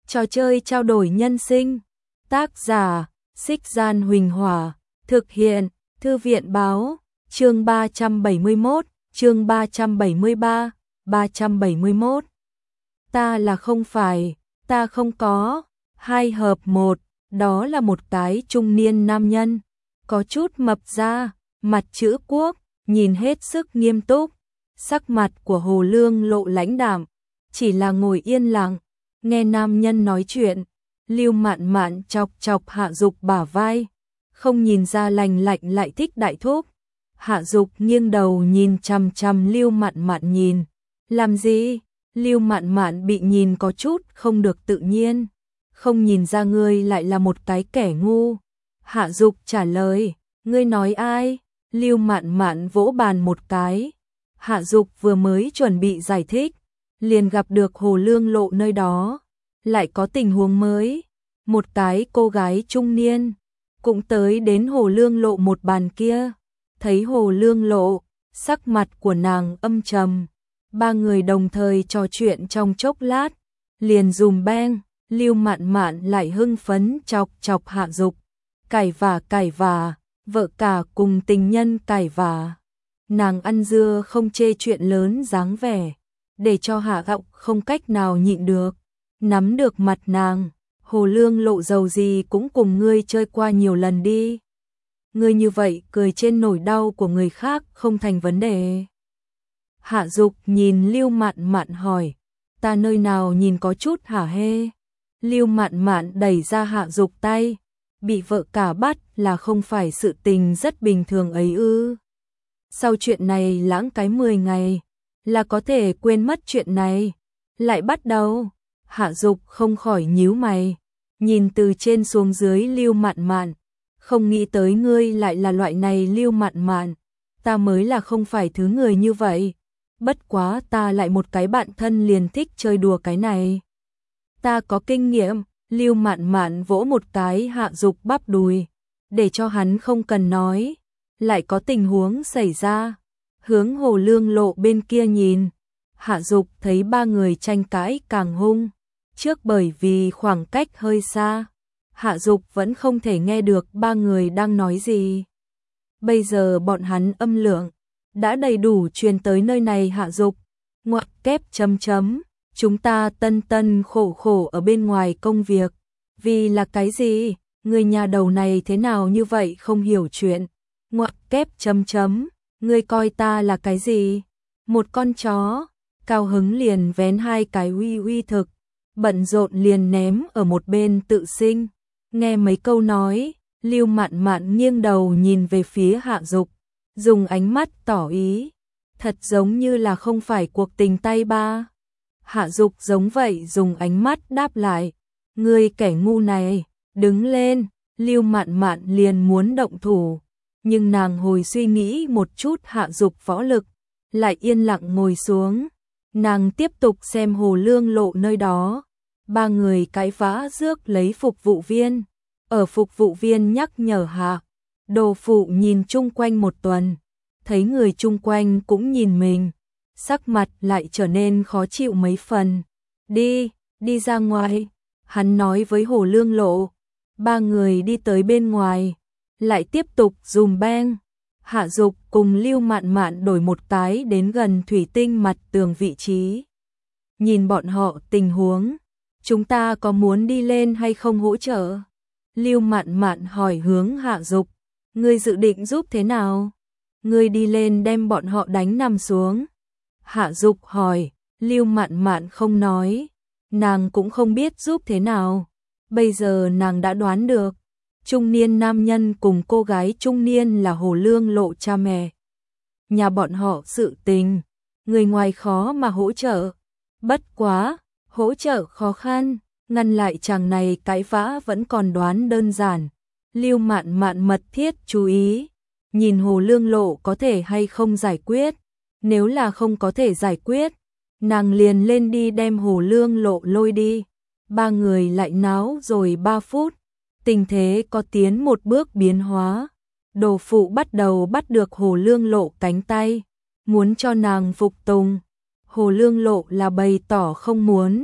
Trò chơi trao đổi nhân sinh. Tác giả: Xích Gian Huỳnh Hỏa. Thực hiện: Thư viện báo. Chương 371, chương 373, 371. Ta là không phải, ta không có. 2 hợp 1. Đó là một cái trung niên nam nhân, có chút mập ra, mặt chữ quốc, nhìn hết sức nghiêm túc. Sắc mặt của Hồ Lương Lộ lãnh đạm, chỉ là ngồi yên lặng, nghe nam nhân nói chuyện. Lưu Mạn Mạn chọc chọc Hạ Dục bả vai, không nhìn ra lành lạnh lại thích đại thúc. Hạ Dục nghiêng đầu nhìn chằm chằm Lưu Mạn Mạn nhìn. Làm gì? Lưu Mạn Mạn bị nhìn có chút không được tự nhiên. Không nhìn ra ngươi lại là một cái kẻ ngu. Hạ Dục trả lời, ngươi nói ai? Lưu Mạn Mạn vỗ bàn một cái. Hạ Dục vừa mới chuẩn bị giải thích, liền gặp được Hồ Lương Lộ nơi đó. Lại có tình huống mới, một cái cô gái trung niên cũng tới đến Hồ Lương Lộ một bàn kia. Thấy Hồ Lương Lộ, sắc mặt của nàng âm trầm. Ba người đồng thời trò chuyện trong chốc lát, liền dùm beng. Lưu Mạn Mạn lại hưng phấn chọc chọc Hạ Dục. Cãi vả, vợ cả cùng tình nhân cãi vả. Nàng ăn dưa không chê chuyện lớn dáng vẻ, để cho Hạ Dục không cách nào nhịn được. Nắm được mặt nàng, Hồ Lương Lộ giàu gì cũng cùng ngươi chơi qua nhiều lần đi. Ngươi như vậy cười trên nỗi đau của người khác không thành vấn đề. Hạ Dục nhìn Lưu Mạn Mạn hỏi, ta nơi nào nhìn có chút hả hê? Lưu Mạn Mạn đẩy ra Hạ Dục tay, bị vợ cả bắt là không phải sự tình rất bình thường ấy ư? Sau chuyện này lãng cái 10 ngày, là có thể quên mất chuyện này. Lại bắt đầu. Hạ Dục không khỏi nhíu mày, nhìn từ trên xuống dưới Lưu Mạn Mạn, không nghĩ tới ngươi lại là loại này Lưu Mạn Mạn, ta mới là không phải thứ người như vậy. Bất quá ta lại một cái bạn thân liền thích chơi đùa cái này. Ta có kinh nghiệm. Lưu Mạn Mạn vỗ một cái Hạ Dục bắp đùi, để cho hắn không cần nói. Lại có tình huống xảy ra, hướng Hồ Lương Lộ bên kia nhìn. Hạ Dục thấy ba người tranh cãi càng hung. Trước bởi vì khoảng cách hơi xa, Hạ Dục vẫn không thể nghe được ba người đang nói gì. Bây giờ bọn hắn âm lượng đã đầy đủ truyền tới nơi này. Hạ Dục ngoặc kép chấm chấm, chúng ta tân tân khổ khổ ở bên ngoài công việc, vì là cái gì? Người nhà đầu này thế nào như vậy không hiểu chuyện. Ngoặc kép chấm chấm, ngươi coi ta là cái gì? Một con chó. Cao hứng liền vén 2 cái uy thực, bận rộn liền ném ở một bên tự sinh. Nghe mấy câu nói, Lưu Mạn Mạn nghiêng đầu nhìn về phía Hạ Dục, dùng ánh mắt tỏ ý, thật giống như là không phải cuộc tình tay ba. Hạ Dục giống vậy dùng ánh mắt đáp lại, ngươi kẻ ngu này, đứng lên. Lưu Mạn Mạn liền muốn động thủ, nhưng nàng hồi suy nghĩ một chút Hạ Dục võ lực, lại yên lặng ngồi xuống. Nàng tiếp tục xem Hồ Lương Lộ nơi đó. Ba người cãi vã rước lấy phục vụ viên. Ở phục vụ viên nhắc nhở Hạ Đồ Phụ nhìn chung quanh một tuần, thấy người chung quanh cũng nhìn mình, sắc mặt lại trở nên khó chịu mấy phần. Đi ra ngoài, hắn nói với Hồ Lương Lộ. Ba người đi tới bên ngoài, lại tiếp tục dùm beng. Hạ Dục cùng Lưu Mạn Mạn đổi một cái đến gần thủy tinh mặt tường vị trí. Nhìn bọn họ tình huống, chúng ta có muốn đi lên hay không hỗ trợ? Lưu Mạn Mạn hỏi hướng Hạ Dục, ngươi dự định giúp thế nào? Ngươi đi lên đem bọn họ đánh nằm xuống. Hạ Dục hỏi, Lưu Mạn Mạn không nói, nàng cũng không biết giúp thế nào. Bây giờ nàng đã đoán được, trung niên nam nhân cùng cô gái trung niên là Hồ Lương Lộ cha mẹ. Nhà bọn họ sự tình, người ngoài khó mà hỗ trợ. Bất quá, hỗ trợ khó khăn, ngăn lại chàng này cãi vã vẫn còn đoán đơn giản. Lưu Mạn Mạn mật thiết chú ý, nhìn Hồ Lương Lộ có thể hay không giải quyết. Nếu là không có thể giải quyết, nàng liền lên đi đem Hồ Lương Lộ lôi đi. Ba người lại náo rồi 3 phút. Tình thế có tiến một bước biến hóa. Đồ Phụ bắt đầu bắt được Hồ Lương Lộ cánh tay, muốn cho nàng phục tùng. Hồ Lương Lộ là bày tỏ không muốn,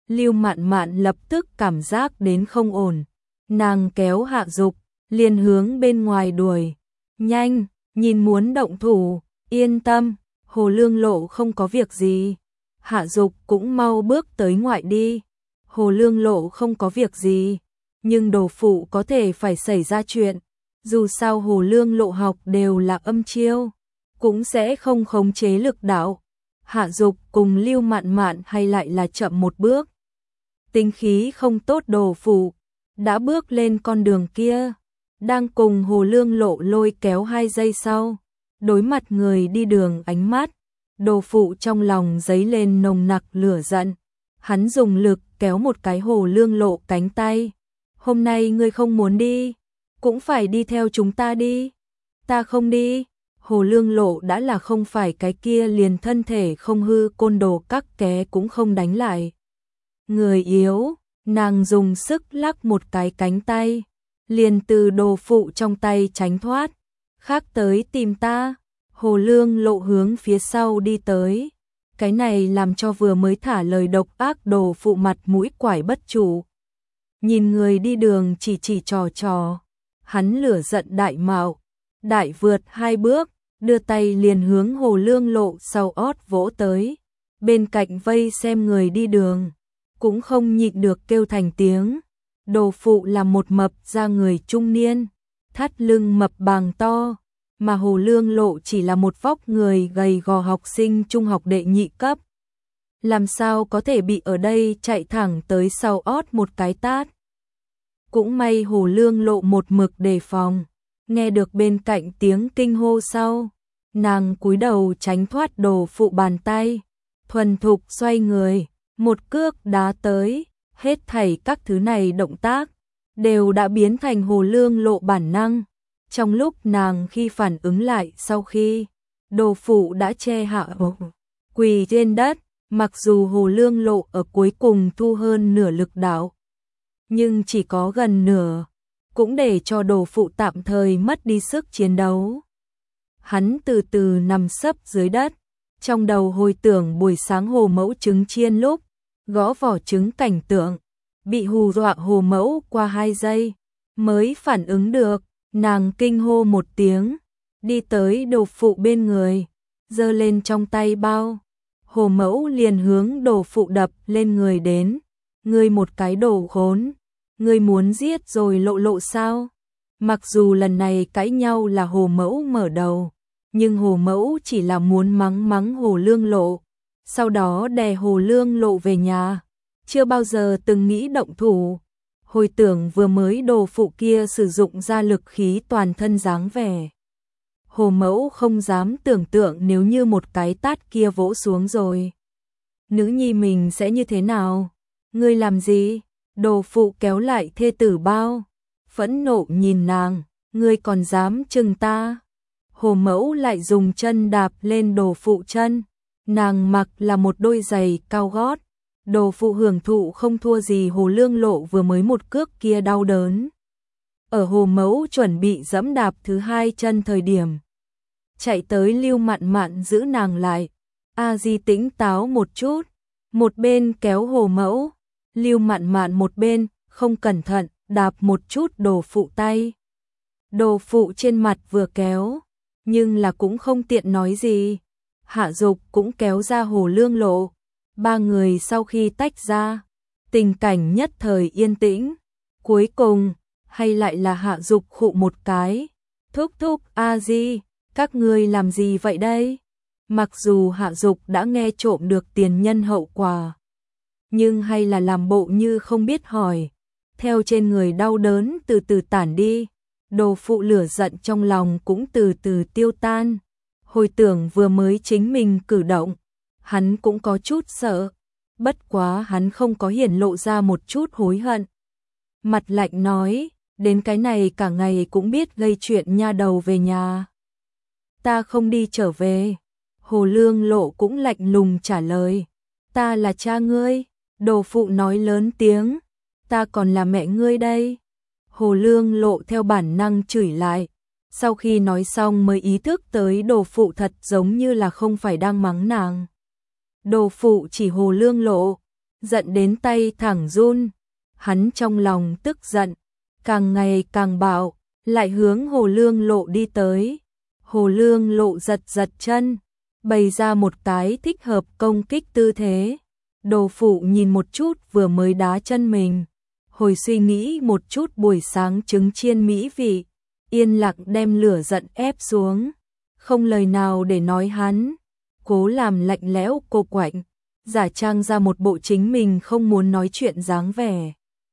Lưu Mạn Mạn lập tức cảm giác đến không ổn. Nàng kéo Hạ Dục, liền hướng bên ngoài đuổi. Nhanh, nhìn muốn động thủ, yên tâm, Hồ Lương Lộ không có việc gì. Hạ Dục cũng mau bước tới ngoại đi. Hồ Lương Lộ không có việc gì, nhưng Đồ Phụ có thể phải xảy ra chuyện. Dù sao Hồ Lương Lộ học đều là âm chiêu, cũng sẽ không khống chế lực đạo. Hạ Dục cùng Lưu Mạn Mạn hay lại là chậm một bước. Tính khí không tốt Đồ Phụ đã bước lên con đường kia, đang cùng Hồ Lương Lộ lôi kéo 2 giây sau, đối mặt người đi đường ánh mắt, Đồ Phụ trong lòng dấy lên nồng nặc lửa giận. Hắn dùng lực kéo một cái Hồ Lương Lộ cánh tay. Hôm nay ngươi không muốn đi, cũng phải đi theo chúng ta đi. Ta không đi. Hồ Lương Lộ đã là không phải cái kia liền thân thể không hư côn đồ các ké cũng không đánh lại. Người yếu, nàng dùng sức lắc một cái cánh tay, liền từ Đồ Phụ trong tay tránh thoát. Khác tới tìm ta. Hồ Lương Lộ hướng phía sau đi tới. Cái này làm cho vừa mới thả lời độc ác Đồ Phụ mặt mũi quải bất trụ. Nhìn người đi đường chỉ trò, hắn lửa giận đại mạo, đại vượt 2 bước, đưa tay liền hướng Hồ Lương Lộ sau ót vỗ tới. Bên cạnh vây xem người đi đường, cũng không nhịn được kêu thành tiếng. Đồ Phụ là một mập da người trung niên, thắt lưng mập bàng to, mà Hồ Lương Lộ chỉ là một vóc người gầy gò học sinh trung học đệ nhị cấp. Làm sao có thể bị ở đây chạy thẳng tới sau ót một cái tát. Cũng may Hồ Lương Lộ một mực đề phòng, nghe được bên cạnh tiếng kinh hô sau, nàng cúi đầu tránh thoát Đồ Phụ bàn tay, thuần thục xoay người, một cước đá tới, hết thảy các thứ này động tác đều đã biến thành Hồ Lương Lộ bản năng. Trong lúc nàng khi phản ứng lại sau khi Đồ Phụ đã che hạ quỳ trên đất, mặc dù Hồ Lương Lộ ở cuối cùng thu hơn nửa lực đạo, nhưng chỉ có gần nửa, cũng để cho Đồ Phụ tạm thời mất đi sức chiến đấu. Hắn từ từ nằm sấp dưới đất, trong đầu hồi tưởng buổi sáng Hồ Mẫu trứng chiên lúc gõ vỏ trứng cảnh tượng, bị hù dọa Hồ Mẫu qua 2 giây mới phản ứng được. Nàng kinh hô một tiếng, đi tới Đồ Phụ bên người, giơ lên trong tay bao. Hồ Mẫu liền hướng Đồ Phụ đập lên người đến. Ngươi một cái đồ khốn, ngươi muốn giết rồi Lộ Lộ sao? Mặc dù lần này cãi nhau là Hồ Mẫu mở đầu, nhưng Hồ Mẫu chỉ là muốn mắng Hồ Lương Lộ, sau đó đè Hồ Lương Lộ về nhà, chưa bao giờ từng nghĩ động thủ. Hồi tưởng vừa mới Đồ Phụ kia sử dụng ra lực khí toàn thân dáng vẻ, Hồ Mẫu không dám tưởng tượng nếu như một cái tát kia vỗ xuống rồi, nữ nhi mình sẽ như thế nào. Ngươi làm gì? Đồ Phụ kéo lại thê tử bao, phẫn nộ nhìn nàng, ngươi còn dám chừng ta. Hồ Mẫu lại dùng chân đạp lên Đồ Phụ chân, nàng mặc là một đôi giày cao gót. Đồ Phụ hưởng thụ không thua gì Hồ Lương Lộ vừa mới một cước kia đau đớn. Ở Hồ Mẫu chuẩn bị dẫm đạp thứ 2 chân thời điểm, chạy tới Lưu Mạn Mạn giữ nàng lại. A Di tĩnh táo một chút, một bên kéo Hồ Mẫu, Lưu Mạn Mạn một bên không cẩn thận đạp một chút Đồ Phụ tay. Đồ Phụ trên mặt vừa kéo, nhưng là cũng không tiện nói gì. Hạ Dục cũng kéo ra Hồ Lương Lộ. 3 người sau khi tách ra, tình cảnh nhất thời yên tĩnh. Cuối cùng, hay lại là Hạ Dục khụ một cái. Thúc thúc A Di, các ngươi làm gì vậy đây? Mặc dù Hạ Dục đã nghe trộm được tiền nhân hậu quả, nhưng hay là làm bộ như không biết hỏi. Theo trên người đau đớn từ từ tản đi, Đồ Phụ lửa giận trong lòng cũng từ từ tiêu tan. Hồi tưởng vừa mới chính mình cử động, hắn cũng có chút sợ, bất quá hắn không có hiển lộ ra một chút hối hận. Mặt lạnh nói, đến cái này cả ngày cũng biết gây chuyện nha đầu về nhà. Ta không đi trở về. Hồ Lương Lộ cũng lạnh lùng trả lời, ta là cha ngươi. Đồ Phụ nói lớn tiếng, ta còn là mẹ ngươi đây. Hồ Lương Lộ theo bản năng chửi lại, sau khi nói xong mới ý thức tới Đồ Phụ thật giống như là không phải đang mắng nàng. Đồ Phụ chỉ Hồ Lương Lộ, giận đến tay thẳng run. Hắn trong lòng tức giận, càng ngày càng bạo, lại hướng Hồ Lương Lộ đi tới. Hồ Lương Lộ giật giật chân, bày ra một cái thích hợp công kích tư thế. Đồ phụ nhìn một chút vừa mới đá chân mình, hồi suy nghĩ một chút buổi sáng trứng chiên mỹ vị, yên lặng đem lửa giận ép xuống, không lời nào để nói hắn, cố làm lạnh lẽo cô quạnh, giả trang ra một bộ chính mình không muốn nói chuyện dáng vẻ.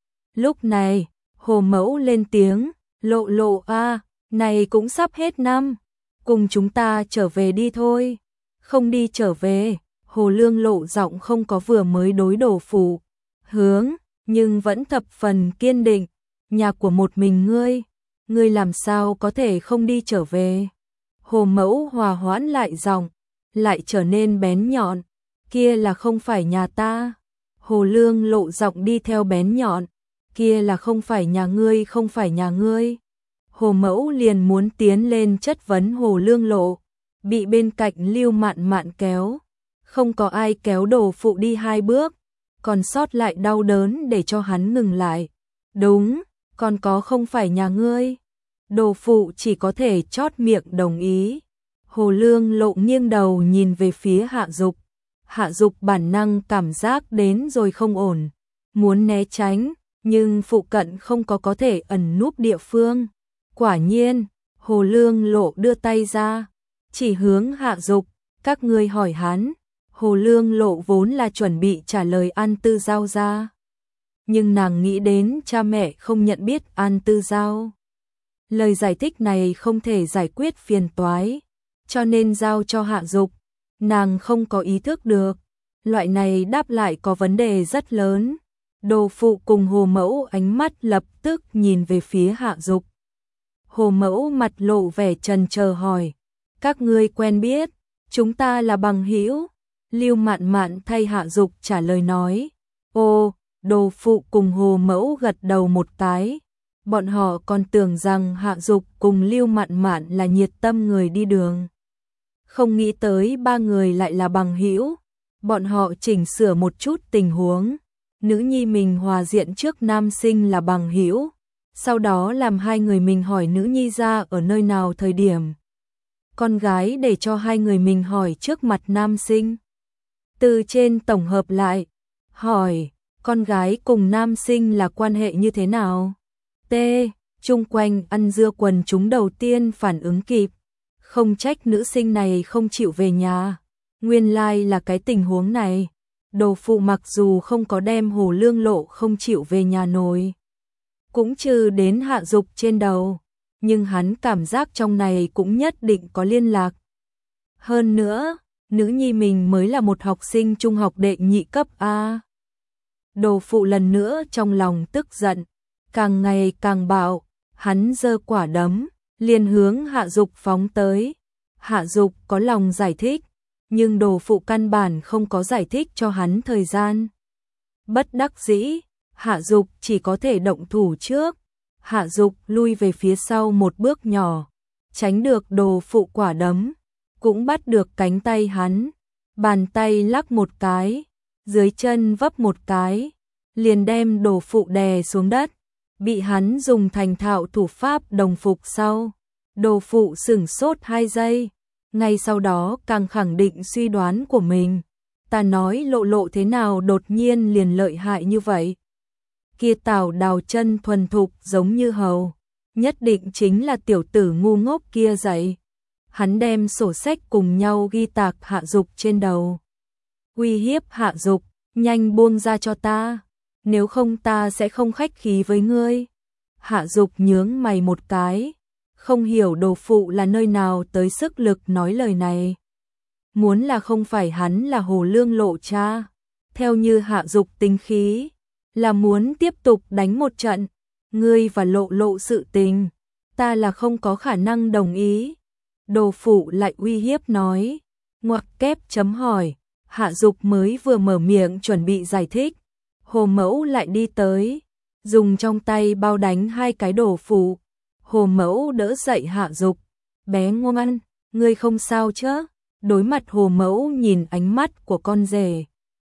Lúc này, Hồ Mẫu lên tiếng, Lộ Lộ a, này cũng sắp hết năm, cùng chúng ta trở về đi thôi. Không đi trở về, Hồ Lương Lộ giọng không có vừa mới đối Đồ phụ hướng, nhưng vẫn thập phần kiên định, nhà của một mình ngươi làm sao có thể không đi trở về. Hồ Mẫu hòa hoãn lại giọng, lại trở nên bén nhọn, kia là không phải nhà ta. Hồ Lương Lộ giọng đi theo bén nhọn, kia là không phải nhà ngươi, không phải nhà ngươi. Hồ Mẫu liền muốn tiến lên chất vấn Hồ Lương Lộ, bị bên cạnh Lưu Mạn Mạn kéo, không có ai kéo Đồ phụ đi 2 bước, còn sót lại đau đớn để cho hắn ngừng lại. Đúng, còn có không phải nhà ngươi. Đồ phụ chỉ có thể chót miệng đồng ý. Hồ Lương Lộ nghiêng đầu nhìn về phía Hạ Dục. Hạ Dục bản năng cảm giác đến rồi không ổn, muốn né tránh, nhưng phụ cận không có thể ẩn núp địa phương. Quả nhiên, Hồ Lương Lộ đưa tay ra, chỉ hướng Hạ Dục, các ngươi hỏi hắn. Hồ Lương Lộ vốn là chuẩn bị trả lời An Tư Giao ra, nhưng nàng nghĩ đến cha mẹ không nhận biết An Tư Giao. Lời giải thích này không thể giải quyết phiền toái, cho nên giao cho Hạ Dục. Nàng không có ý thức được, loại này đáp lại có vấn đề rất lớn. Đồ phụ cùng Hồ Mẫu ánh mắt lập tức nhìn về phía Hạ Dục. Hồ Mẫu mặt lộ vẻ chần chờ hỏi, các ngươi quen biết, chúng ta là bằng hữu. Lưu Mạn Mạn thay Hạ Dục trả lời nói. Ô, Đồ phụ cùng Hồ Mẫu gật đầu một cái. Bọn họ còn tưởng rằng Hạ Dục cùng Lưu Mạn Mạn là nhiệt tâm người đi đường. Không nghĩ tới 3 người lại là bằng hữu. Bọn họ chỉnh sửa một chút tình huống. Nữ nhi mình hòa diện trước nam sinh là bằng hữu, sau đó làm 2 người mình hỏi nữ nhi ra ở nơi nào thời điểm. Con gái để cho 2 người mình hỏi trước mặt nam sinh. Từ trên tổng hợp lại, hỏi, con gái cùng nam sinh là quan hệ như thế nào? T. Chung quanh ăn dưa quần chúng đầu tiên phản ứng kịp. Không trách nữ sinh này không chịu về nhà. Nguyên lai là cái tình huống này. Đồ phụ mặc dù không có đem Hồ Lương Lộ không chịu về nhà nổi, cũng trừ đến Hạ Dục trên đầu, nhưng hắn cảm giác trong này cũng nhất định có liên lạc. Hơn nữa, nữ nhi mình mới là một học sinh trung học đệ nhị cấp A. Đồ phụ lần nữa trong lòng tức giận, càng ngày càng bạo, hắn giơ quả đấm, liền hướng Hạ Dục phóng tới. Hạ Dục có lòng giải thích, nhưng đồ phụ căn bản không có giải thích cho hắn thời gian. Bất đắc dĩ, Hạ Dục chỉ có thể động thủ trước. Hạ Dục lui về phía sau một bước nhỏ, tránh được đồ phụ quả đấm, cũng bắt được cánh tay hắn, bàn tay lắc một cái, dưới chân vấp một cái, liền đem đồ phụ đè xuống đất, bị hắn dùng thành thạo thủ pháp đồng phục sau. Đồ phụ sửng sốt 2 giây, ngay sau đó càng khẳng định suy đoán của mình. Ta nói Lộ Lộ thế nào đột nhiên liền lợi hại như vậy? Kia Tào Đào chân thuần thục giống như hầu, nhất định chính là tiểu tử ngu ngốc kia dạy. Hắn đem sổ sách cùng nhau ghi tạc Hạ Dục trên đầu. Uy hiếp Hạ Dục, nhanh buông ra cho ta, nếu không ta sẽ không khách khí với ngươi. Hạ Dục nhướng mày một cái, không hiểu đồ phụ là nơi nào tới sức lực nói lời này. Muốn là không phải hắn là Hồ Lương Lộ cha, theo như Hạ Dục tính khí, là muốn tiếp tục đánh một trận. Ngươi và Lộ Lộ sự tình, ta là không có khả năng đồng ý. Đồ phụ lại uy hiếp nói, ngoặc kép chấm hỏi. Hạ Dục mới vừa mở miệng chuẩn bị giải thích, Hồ Mẫu lại đi tới, dùng trong tay bao đánh 2 cái đồ phụ. Hồ Mẫu đỡ dậy Hạ Dục, bé ngoan, ngươi không sao chứ? Đối mặt Hồ Mẫu nhìn ánh mắt của con rể,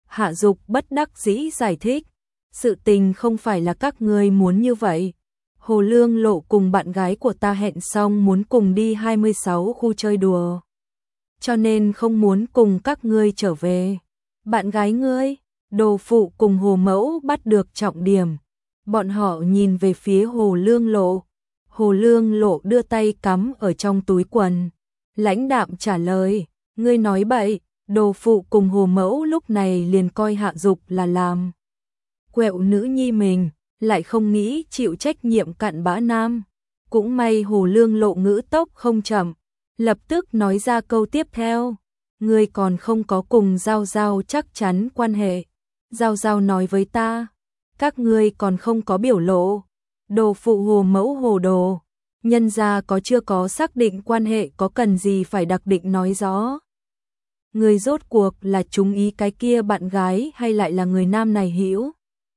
Hạ Dục bất đắc dĩ giải thích, sự tình không phải là các ngươi muốn như vậy. Hồ Lương Lộ cùng bạn gái của ta hẹn xong muốn cùng đi 26 khu chơi đùa, cho nên không muốn cùng các ngươi trở về. Bạn gái ngươi? Đồ Phụ cùng Hồ Mẫu bắt được trọng điểm. Bọn họ nhìn về phía Hồ Lương Lộ. Hồ Lương Lộ đưa tay cắm ở trong túi quần, lãnh đạm trả lời, ngươi nói bậy. Đồ Phụ cùng Hồ Mẫu lúc này liền coi Hạ Dục là làm quẹo nữ nhi mình, lại không nghĩ chịu trách nhiệm cặn bã nam. Cũng may Hồ Lương Lộ ngữ tốc không chậm, lập tức nói ra câu tiếp theo, ngươi còn không có cùng Giao Giao chắc chắn quan hệ. Giao Giao nói với ta, các ngươi còn không có biểu lộ. Đồ Phụ Hồ Mẫu hồ đồ, nhân gia có chưa có xác định quan hệ có cần gì phải đặc định nói rõ. Người rốt cuộc là trúng ý cái kia bạn gái hay lại là người nam này hữu?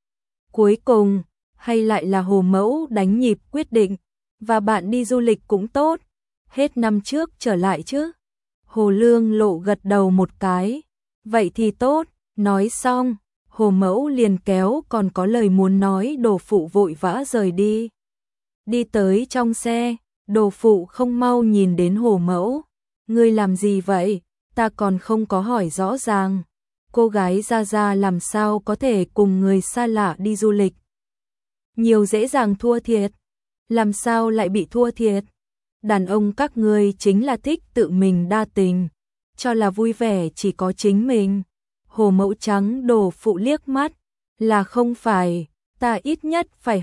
Cuối cùng, hay lại là Hồ Mẫu đánh nhịp quyết định, và bạn đi du lịch cũng tốt, hết năm trước trở lại chứ? Hồ Lương Lộ gật đầu một cái, vậy thì tốt, nói xong, Hồ Mẫu liền kéo còn có lời muốn nói Đồ Phụ vội vã rời đi. Đi tới trong xe, Đồ Phụ không mau nhìn đến Hồ Mẫu, ngươi làm gì vậy? Ta còn không có hỏi rõ ràng. Cô gái ra ra làm sao có thể cùng người xa lạ đi du lịch? Nhiều dễ dàng thua thiệt. Làm sao lại bị thua thiệt? Đàn ông các ngươi chính là thích tự mình đa tình, cho là vui vẻ chỉ có chính mình. Hồ Mẫu trắng Đồ Phụ liếc mắt, là không phải, ta ít nhất phải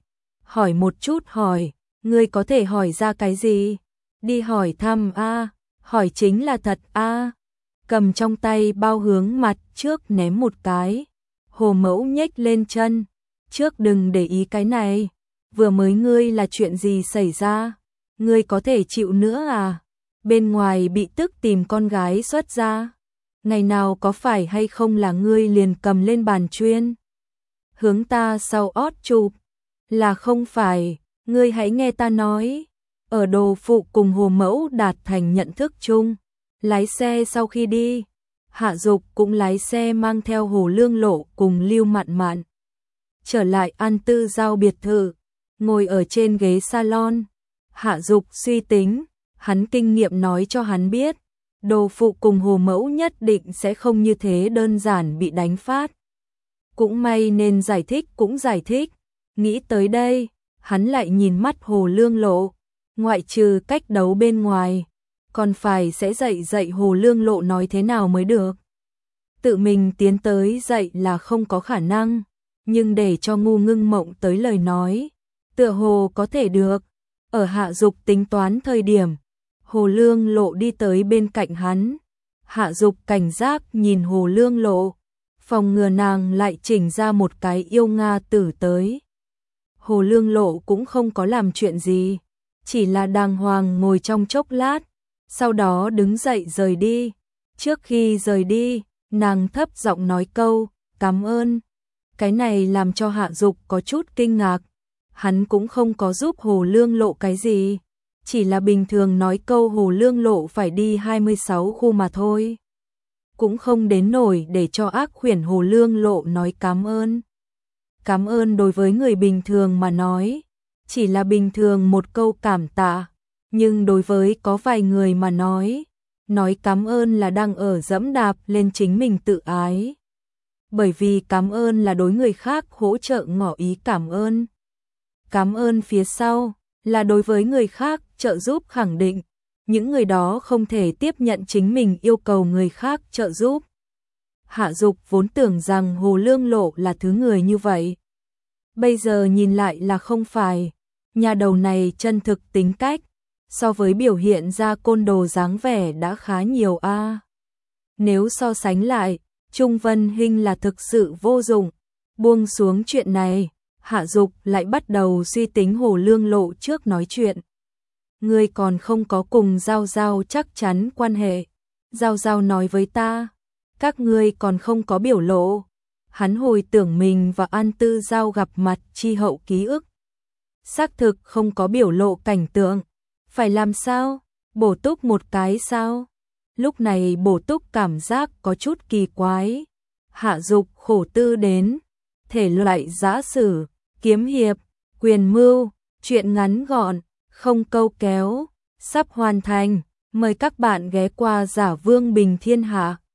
hỏi một chút hỏi, ngươi có thể hỏi ra cái gì? Đi hỏi thăm a, hỏi chính là thật a. Cầm trong tay bao hướng mặt trước ném một cái. Hồ Mẫu nhếch lên chân, trước đừng để ý cái này, vừa mới ngươi là chuyện gì xảy ra? Ngươi có thể chịu nữa à? Bên ngoài bị tức tìm con gái xuất ra. Ngày nào có phải hay không là ngươi liền cầm lên bàn chuyên hướng ta sau ót chụp, là không phải, ngươi hãy nghe ta nói. Ở Đồ Phụ cùng Hồ Mẫu đạt thành nhận thức chung, lái xe sau khi đi, Hạ Dục cũng lái xe mang theo Hồ Lương Lộ cùng Lưu Mạn Mạn trở lại An Tư Giao biệt thự, ngồi ở trên ghế salon. Hạ Dục suy tính, hắn kinh nghiệm nói cho hắn biết, Đồ Phụ cùng Hồ Mẫu nhất định sẽ không như thế đơn giản bị đánh phát. Cũng may nên giải thích cũng giải thích. Nghĩ tới đây, hắn lại nhìn mắt Hồ Lương Lộ, ngoại trừ cách đấu bên ngoài, còn phải sẽ dạy Hồ Lương Lộ nói thế nào mới được. Tự mình tiến tới dạy là không có khả năng, nhưng để cho ngu ngưng mộng tới lời nói, tựa hồ có thể được. Ở Hạ Dục tính toán thời điểm, Hồ Lương Lộ đi tới bên cạnh hắn. Hạ Dục cảnh giác nhìn Hồ Lương Lộ, phòng ngừa nàng lại chỉnh ra một cái yêu Nga tử tới. Hồ Lương Lộ cũng không có làm chuyện gì, chỉ là đàng hoàng ngồi trong chốc lát, sau đó đứng dậy rời đi. Trước khi rời đi, nàng thấp giọng nói câu, cảm ơn. Cái này làm cho Hạ Dục có chút kinh ngạc. Hắn cũng không có giúp Hồ Lương Lộ cái gì, chỉ là bình thường nói câu Hồ Lương Lộ phải đi 26 khu mà thôi. Cũng không đến nổi để cho ác khuyển Hồ Lương Lộ nói cảm ơn. Cảm ơn đối với người bình thường mà nói, chỉ là bình thường một câu cảm tạ, nhưng đối với có vài người mà nói cảm ơn là đang ở dẫm đạp lên chính mình tự ái. Bởi vì cảm ơn là đối người khác hỗ trợ ngỏ ý cảm ơn. Cảm ơn phía sau là đối với người khác trợ giúp khẳng định, những người đó không thể tiếp nhận chính mình yêu cầu người khác trợ giúp. Hạ Dục vốn tưởng rằng Hồ Lương Lộ là thứ người như vậy. Bây giờ nhìn lại là không phải, nhà đầu này chân thực tính cách, so với biểu hiện ra côn đồ dáng vẻ đã khá nhiều a. Nếu so sánh lại, Trung Vân Hinh là thực sự vô dụng. Buông xuống chuyện này, Hạ Dục lại bắt đầu suy tính Hồ Lương Lộ trước nói chuyện. Ngươi còn không có cùng Giao Giao chắc chắn quan hệ. Giao Giao nói với ta, các ngươi còn không có biểu lộ. Hắn hồi tưởng mình và An Tư Giao gặp mặt chi hậu ký ức. Xác thực không có biểu lộ cảnh tượng. Phải làm sao? Bổ túc một cái sao? Lúc này bổ túc cảm giác có chút kỳ quái. hạ dục khổ tư đến, thể loại giã sử, kiếm hiệp, quyền mưu, truyện ngắn gọn, không câu kéo, sắp hoàn thành. Mời các bạn ghé qua Giả Vương Bình Thiên Hạ.